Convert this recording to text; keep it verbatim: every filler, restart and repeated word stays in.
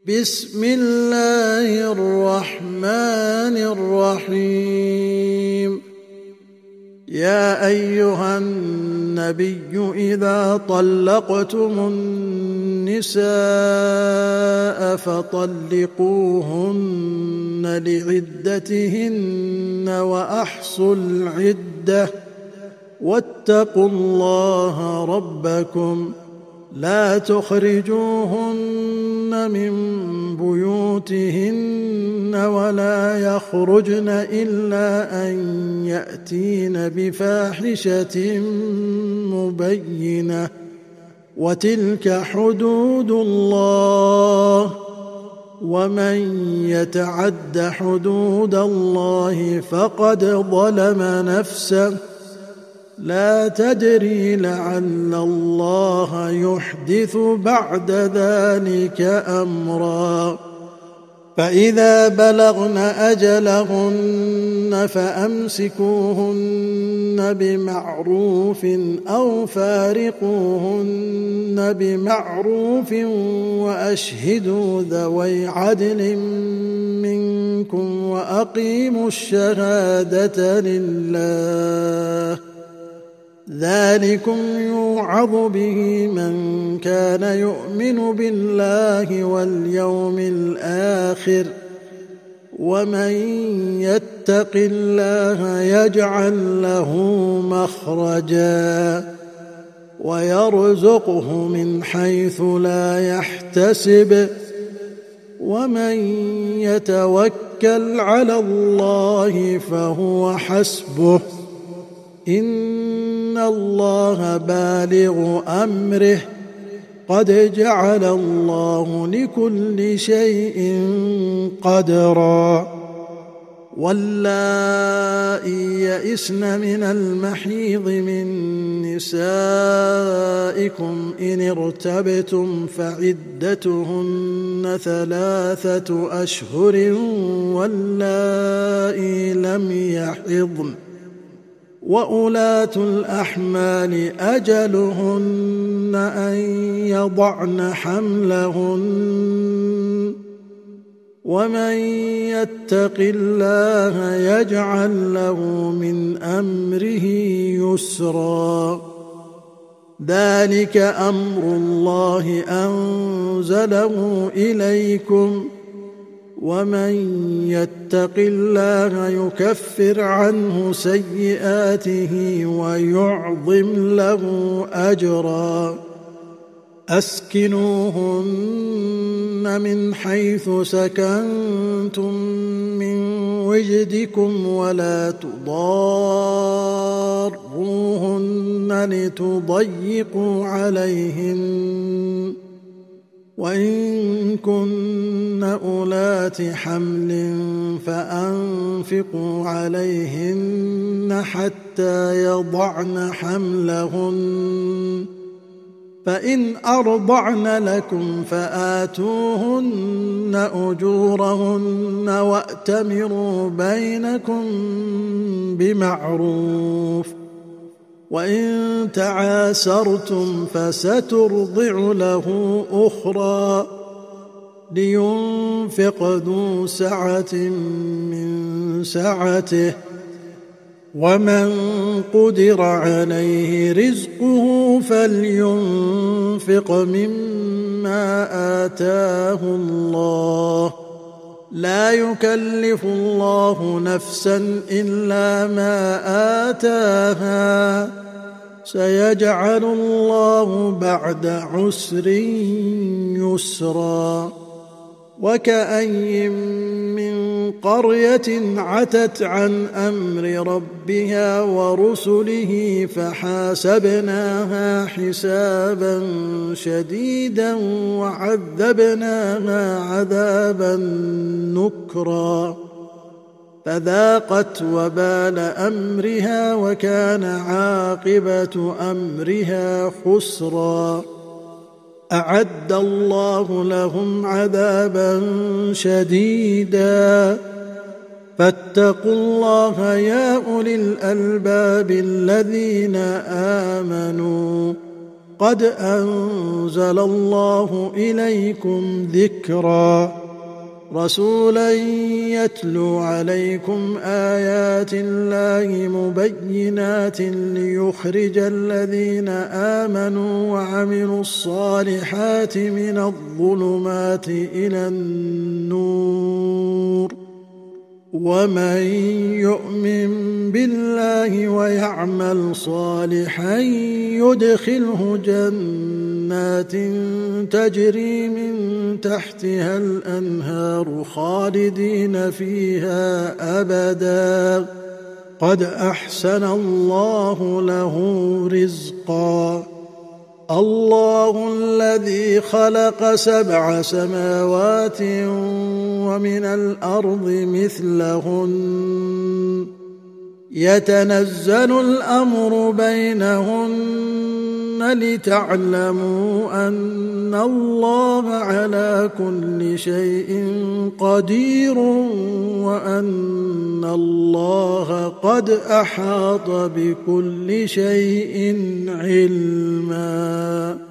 بسم الله الرحمن الرحيم. يا أيها النبي إذا طلقتم النساء فطلقوهن لعدتهن وأحصوا العدة واتقوا الله ربكم لا تخرجوهن من بيوتهن ولا يخرجن إلا أن يأتين بفاحشة مبينة وتلك حدود الله ومن يتعد حدود الله فقد ظلم نفسه لا تدري لعل الله يحدث بعد ذلك أمرا. فإذا بلغن أجلهن فأمسكوهن بمعروف أو فارقوهن بمعروف وأشهدوا ذوي عدل منكم وأقيموا الشهادة لله ذلكم يوعظ به من كان يؤمن بالله واليوم الآخر ومن يتق الله يجعل له مخرجا ويرزقه من حيث لا يحتسب ومن يتوكل على الله فهو حسبه إن الله بالغ أمره قد جعل الله لكل شيء قدرا. واللائي يئسن من المحيض من نسائكم إن ارتبتم فعدتهن ثلاثة أشهر واللائي لم يحضن وأولاة الأحمال أجلهن أن يضعن حملهن ومن يتق الله يجعل له من أمره يسرا. ذلك أمر الله أنزله إليكم ومن يتق الله يكفر عنه سيئاته ويعظم له أجرا. أسكنوهن من حيث سكنتم من وجدكم ولا تضاروهن لتضيقوا عليهن وإن كن أولات حمل فأنفقوا عليهن حتى يضعن حملهن فإن أرضعن لكم فآتوهن أجورهن وأتمروا بينكم بمعروف وإن تعاسرتم فسترضع له أخرى لينفق ذو سعة من سعته ومن قدر عليه رزقه فلينفق مما آتاه الله لا يكلف الله نفسا إلا ما آتاها سيجعل الله بعد عسر يسرا. وكأي من قرية عتت عن أمر ربها ورسله فحاسبناها حسابا شديدا وعذبناها عذابا نكرا فذاقت وبال أمرها وكان عاقبة أمرها خسرا. أعد الله لهم عذابا شديدا فاتقوا الله يا أولي الألباب الذين آمنوا قد أنزل الله إليكم ذكرا رسولا يتلو عليكم آيات الله مبينات ليخرج الذين آمنوا وعملوا الصالحات من الظلمات إلى النور ومن يؤمن بالله ويعمل صالحا يدخله جنات تجري من تحتها الأنهار خالدين فيها أبدا قد أحسن الله له رزقا الله الذي خلق سبع سماوات ومن الأرض مثلهن يتنزل الأمر بينهن لتعلموا أن الله على كل شيء قدير وأن الله قد أحاط بكل شيء علما